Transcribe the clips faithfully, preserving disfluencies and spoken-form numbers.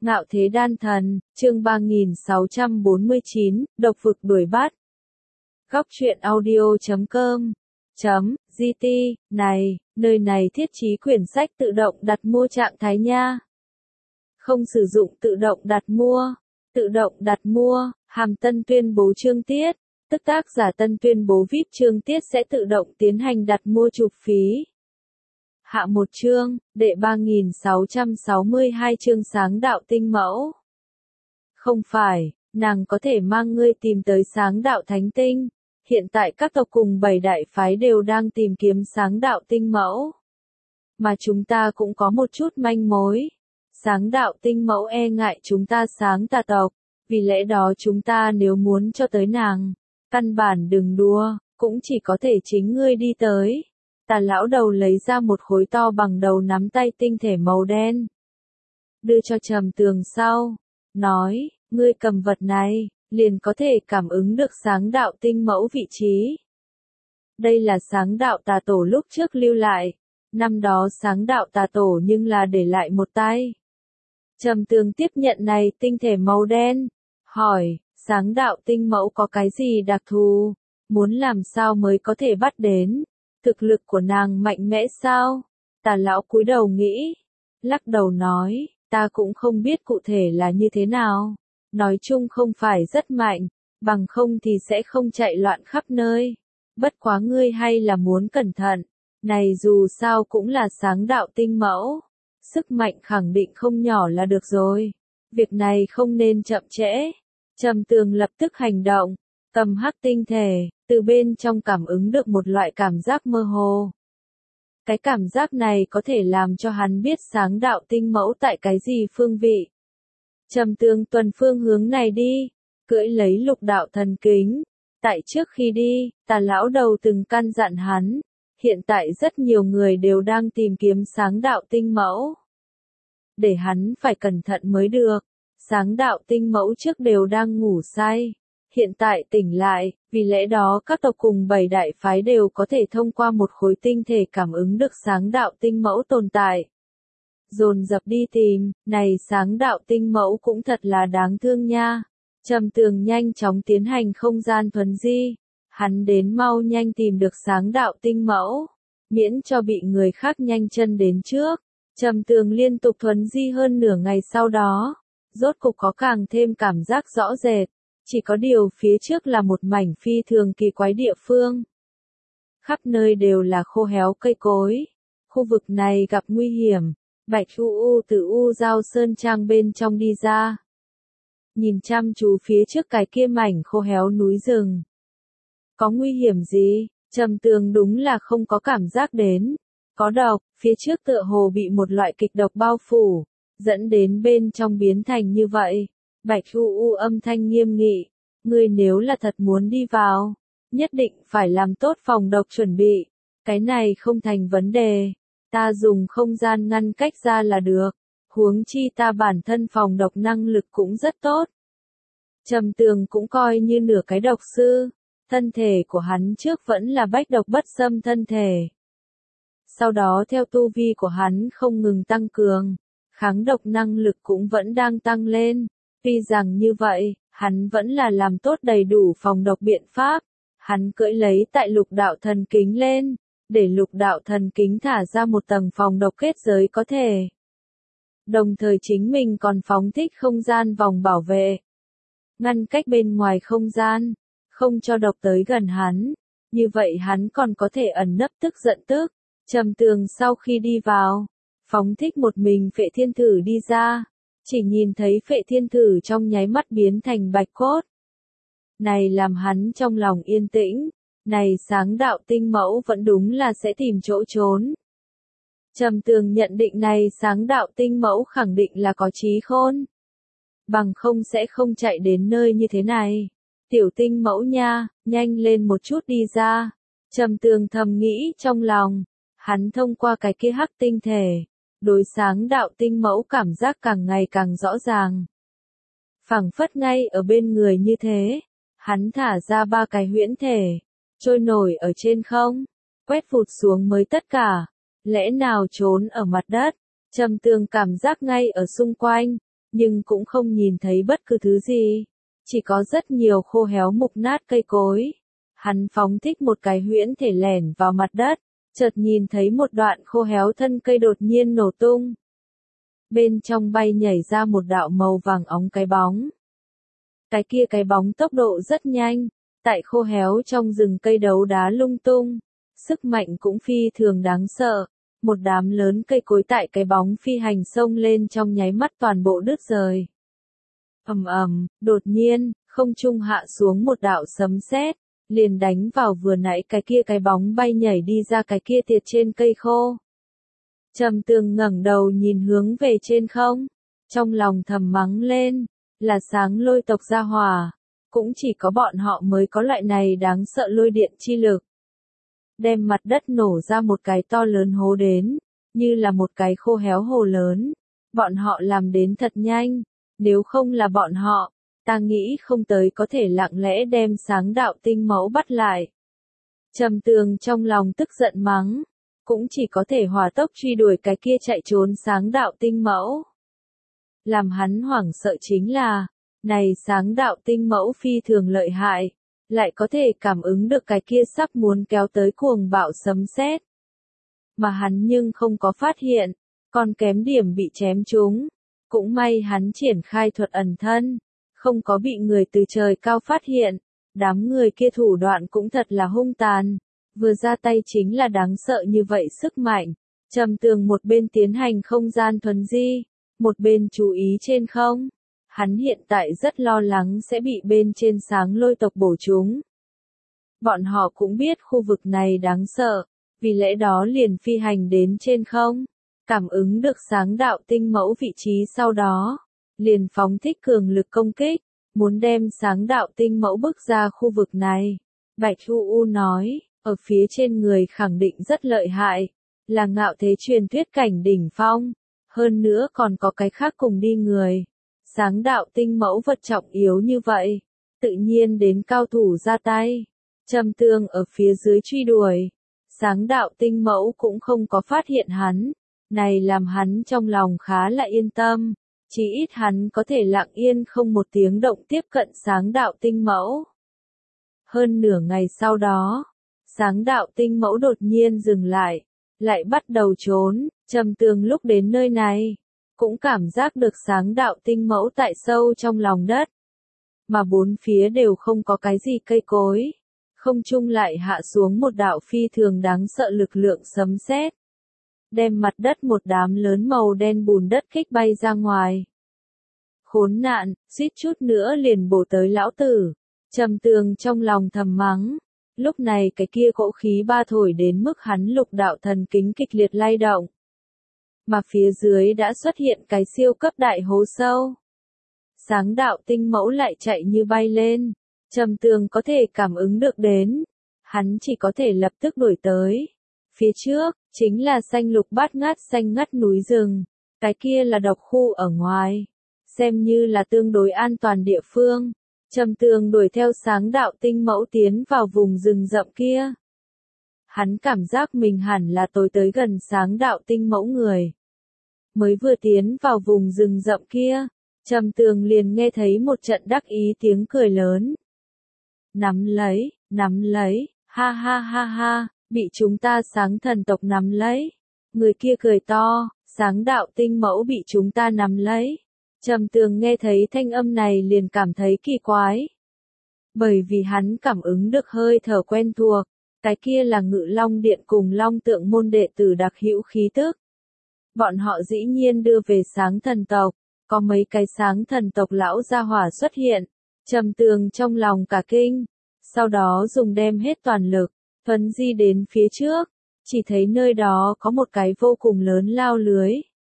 Ngạo thế đan thần, chương ba nghìn sáu trăm bốn mươi chín, độc vực đuổi bắt. Góc truyện audio chấm com chấm gt, này, nơi này thiết trí quyển sách tự động đặt mua trạng thái nha. Không sử dụng tự động đặt mua. Tự động đặt mua, hàm tân tuyên bố chương tiết, tức tác giả tân tuyên bố vê i pê chương tiết sẽ tự động tiến hành đặt mua chụp phí. Hạ một chương, đệ ba nghìn sáu trăm sáu mươi hai chương sáng đạo tinh mẫu. Không phải, nàng có thể mang ngươi tìm tới sáng đạo thánh tinh. Hiện tại các tộc cùng bảy đại phái đều đang tìm kiếm sáng đạo tinh mẫu. Mà chúng ta cũng có một chút manh mối. Sáng đạo tinh mẫu e ngại chúng ta sáng tà tộc. Vì lẽ đó chúng ta nếu muốn cho tới nàng, căn bản đừng đua, cũng chỉ có thể chính ngươi đi tới. Tà lão đầu lấy ra một khối to bằng đầu nắm tay tinh thể màu đen. Đưa cho Trầm Tường sau. Nói, ngươi cầm vật này, liền có thể cảm ứng được sáng đạo tinh mẫu vị trí. Đây là sáng đạo tà tổ lúc trước lưu lại. Năm đó sáng đạo tà tổ nhưng là để lại một tay. Trầm Tường tiếp nhận này tinh thể màu đen. Hỏi, sáng đạo tinh mẫu có cái gì đặc thù? Muốn làm sao mới có thể bắt đến? Thực lực của nàng mạnh mẽ sao? Tà lão cúi đầu nghĩ. Lắc đầu nói, ta cũng không biết cụ thể là như thế nào. Nói chung không phải rất mạnh, bằng không thì sẽ không chạy loạn khắp nơi. Bất quá ngươi hay là muốn cẩn thận. Này dù sao cũng là sáng đạo tinh mẫu. Sức mạnh khẳng định không nhỏ là được rồi. Việc này không nên chậm trễ. Trầm Tường lập tức hành động. Cầm hắc tinh thể, từ bên trong cảm ứng được một loại cảm giác mơ hồ. Cái cảm giác này có thể làm cho hắn biết sáng đạo tinh mẫu tại cái gì phương vị. Trầm Tường tuần phương hướng này đi, cưỡi lấy lục đạo thần kính. Tại trước khi đi, Tà lão đầu từng căn dặn hắn, hiện tại rất nhiều người đều đang tìm kiếm sáng đạo tinh mẫu. Để hắn phải cẩn thận mới được, sáng đạo tinh mẫu trước đều đang ngủ say. Hiện tại tỉnh lại, vì lẽ đó các tộc cùng bảy đại phái đều có thể thông qua một khối tinh thể cảm ứng được sáng đạo tinh mẫu tồn tại. Dồn dập đi tìm, này sáng đạo tinh mẫu cũng thật là đáng thương nha. Trầm Tường nhanh chóng tiến hành không gian thuần di. Hắn đến mau nhanh tìm được sáng đạo tinh mẫu, miễn cho bị người khác nhanh chân đến trước. Trầm Tường liên tục thuần di hơn nửa ngày sau đó, rốt cục có càng thêm cảm giác rõ rệt. Chỉ có điều phía trước là một mảnh phi thường kỳ quái địa phương. Khắp nơi đều là khô héo cây cối. Khu vực này gặp nguy hiểm. Bạch U U từ U Giao Sơn Trang bên trong đi ra. Nhìn chăm chú phía trước cái kia mảnh khô héo núi rừng. Có nguy hiểm gì? Trầm Tường đúng là không có cảm giác đến. Có độc, phía trước tựa hồ bị một loại kịch độc bao phủ, dẫn đến bên trong biến thành như vậy. Bạch U U âm thanh nghiêm nghị, ngươi nếu là thật muốn đi vào, nhất định phải làm tốt phòng độc chuẩn bị, cái này không thành vấn đề, ta dùng không gian ngăn cách ra là được, huống chi ta bản thân phòng độc năng lực cũng rất tốt. Trầm Tường cũng coi như nửa cái độc sư, thân thể của hắn trước vẫn là bách độc bất xâm thân thể. Sau đó theo tu vi của hắn không ngừng tăng cường, kháng độc năng lực cũng vẫn đang tăng lên. Tuy rằng như vậy, hắn vẫn là làm tốt đầy đủ phòng độc biện pháp. Hắn cưỡi lấy tại lục đạo thần kính lên, để lục đạo thần kính thả ra một tầng phòng độc kết giới có thể. Đồng thời chính mình còn phóng thích không gian vòng bảo vệ. Ngăn cách bên ngoài không gian, không cho độc tới gần hắn. Như vậy hắn còn có thể ẩn nấp tức giận tức. Trầm Tường sau khi đi vào, phóng thích một mình Phệ Thiên Thử đi ra. Chỉ nhìn thấy Phệ Thiên Thử trong nháy mắt biến thành bạch cốt. Này làm hắn trong lòng yên tĩnh, này sáng đạo tinh mẫu vẫn đúng là sẽ tìm chỗ trốn. Trầm Tường nhận định này sáng đạo tinh mẫu khẳng định là có trí khôn. Bằng không sẽ không chạy đến nơi như thế này. Tiểu tinh mẫu nha, nhanh lên một chút đi ra. Trầm Tường thầm nghĩ trong lòng, hắn thông qua cái kia hắc tinh thể. Đối sáng đạo tinh mẫu cảm giác càng ngày càng rõ ràng. Phảng phất ngay ở bên người như thế, hắn thả ra ba cái huyễn thể, trôi nổi ở trên không, quét vụt xuống mới tất cả, lẽ nào trốn ở mặt đất, Trầm Tường cảm giác ngay ở xung quanh, nhưng cũng không nhìn thấy bất cứ thứ gì. Chỉ có rất nhiều khô héo mục nát cây cối. Hắn phóng thích một cái huyễn thể lẻn vào mặt đất, chợt nhìn thấy một đoạn khô héo thân cây đột nhiên nổ tung. Bên trong bay nhảy ra một đạo màu vàng óng cái bóng. Cái kia cái bóng tốc độ rất nhanh, tại khô héo trong rừng cây đấu đá lung tung. Sức mạnh cũng phi thường đáng sợ. Một đám lớn cây cối tại cái bóng phi hành xông lên trong nháy mắt toàn bộ đứt rời. Ầm ầm, đột nhiên, không trung hạ xuống một đạo sấm sét, liền đánh vào vừa nãy cái kia cái bóng bay nhảy đi ra cái kia tiệt trên cây khô. Trầm Tường ngẩng đầu nhìn hướng về trên không, trong lòng thầm mắng lên, là Sáng Lôi tộc gia hỏa, cũng chỉ có bọn họ mới có loại này đáng sợ lôi điện chi lực. Đem mặt đất nổ ra một cái to lớn hố đến, như là một cái khô héo hồ lớn. Bọn họ làm đến thật nhanh, nếu không là bọn họ, ta nghĩ không tới có thể lặng lẽ đem Sáng Đạo Tinh Mẫu bắt lại. Trầm Tường trong lòng tức giận mắng, cũng chỉ có thể hỏa tốc truy đuổi cái kia chạy trốn Sáng Đạo Tinh Mẫu. Làm hắn hoảng sợ chính là, này Sáng Đạo Tinh Mẫu phi thường lợi hại, lại có thể cảm ứng được cái kia sắp muốn kéo tới cuồng bạo sấm sét. Mà hắn nhưng không có phát hiện, còn kém điểm bị chém trúng. Cũng may hắn triển khai thuật ẩn thân, không có bị người từ trời cao phát hiện. Đám người kia thủ đoạn cũng thật là hung tàn, vừa ra tay chính là đáng sợ như vậy sức mạnh. Trầm Tường một bên tiến hành không gian thuần di, một bên chú ý trên không. Hắn hiện tại rất lo lắng sẽ bị bên trên Sáng Lôi tộc bổ trúng. Bọn họ cũng biết khu vực này đáng sợ, vì lẽ đó liền phi hành đến trên không, cảm ứng được Sáng Đạo Tinh Mẫu vị trí sau đó, liền phóng thích cường lực công kích, muốn đem Sáng Đạo Tinh Mẫu bước ra khu vực này. Bạch U U nói, ở phía trên người khẳng định rất lợi hại, là ngạo thế truyền thuyết cảnh đỉnh phong, hơn nữa còn có cái khác cùng đi người. Sáng Đạo Tinh Mẫu vật trọng yếu như vậy, tự nhiên đến cao thủ ra tay. Trầm Tường ở phía dưới truy đuổi, Sáng Đạo Tinh Mẫu cũng không có phát hiện hắn, này làm hắn trong lòng khá là yên tâm, chỉ ít hắn có thể lặng yên không một tiếng động tiếp cận Sáng Đạo Tinh Mẫu. Hơn nửa ngày sau đó, Sáng Đạo Tinh Mẫu đột nhiên dừng lại, lại bắt đầu trốn. Trầm Tường lúc đến nơi này, cũng cảm giác được Sáng Đạo Tinh Mẫu tại sâu trong lòng đất, mà bốn phía đều không có cái gì cây cối, không trung lại hạ xuống một đạo phi thường đáng sợ lực lượng sấm sét, đem mặt đất một đám lớn màu đen bùn đất kích bay ra ngoài. Khốn nạn, suýt chút nữa liền bổ tới lão tử. Trầm Tường trong lòng thầm mắng. Lúc này cái kia cỗ khí ba thổi đến mức hắn lục đạo thần kính kịch liệt lay động. Mà phía dưới đã xuất hiện cái siêu cấp đại hố sâu. Sáng Đạo Tinh Mẫu lại chạy như bay lên. Trầm Tường có thể cảm ứng được đến. Hắn chỉ có thể lập tức đuổi tới. Phía trước, chính là xanh lục bát ngát xanh ngắt núi rừng. Cái kia là độc khu ở ngoài. Xem như là tương đối an toàn địa phương. Trầm Tường đuổi theo Sáng Đạo Tinh Mẫu tiến vào vùng rừng rậm kia. Hắn cảm giác mình hẳn là tối tới gần Sáng Đạo Tinh Mẫu người. Mới vừa tiến vào vùng rừng rậm kia, Trầm Tường liền nghe thấy một trận đắc ý tiếng cười lớn. Nắm lấy, nắm lấy, ha ha ha ha, bị chúng ta Sáng thần tộc nắm lấy. Người kia cười to, Sáng Đạo Tinh Mẫu bị chúng ta nắm lấy. Trầm Tường nghe thấy thanh âm này liền cảm thấy kỳ quái. Bởi vì hắn cảm ứng được hơi thở quen thuộc, cái kia là Ngự Long Điện cùng Long Tượng môn đệ tử đặc hữu khí tức. Bọn họ dĩ nhiên đưa về Sáng thần tộc, có mấy cái Sáng thần tộc lão gia hỏa xuất hiện. Trầm Tường trong lòng cả kinh, sau đó dùng đem hết toàn lực, thuấn di đến phía trước, chỉ thấy nơi đó có một cái vô cùng lớn lao lưới.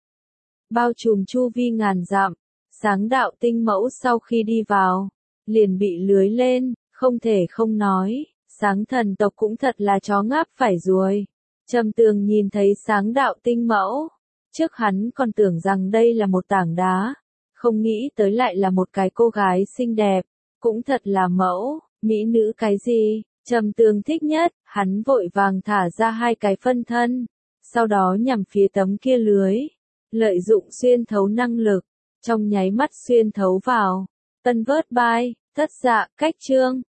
Bao trùm chu vi ngàn dặm, Sáng Đạo Tinh Mẫu sau khi đi vào, liền bị lưới lên, không thể không nói, Sáng thần tộc cũng thật là chó ngáp phải ruồi. Trầm Tường nhìn thấy Sáng Đạo Tinh Mẫu, trước hắn còn tưởng rằng đây là một tảng đá, không nghĩ tới lại là một cái cô gái xinh đẹp, cũng thật là mẫu, mỹ nữ cái gì, Trầm Tường thích nhất, hắn vội vàng thả ra hai cái phân thân, sau đó nhằm phía tấm kia lưới. Lợi dụng xuyên thấu năng lực, trong nháy mắt xuyên thấu vào. Tân vớt bài, thất dạ, cách chương.